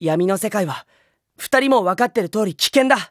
闇の世界は2人も分かってる通り危険だ。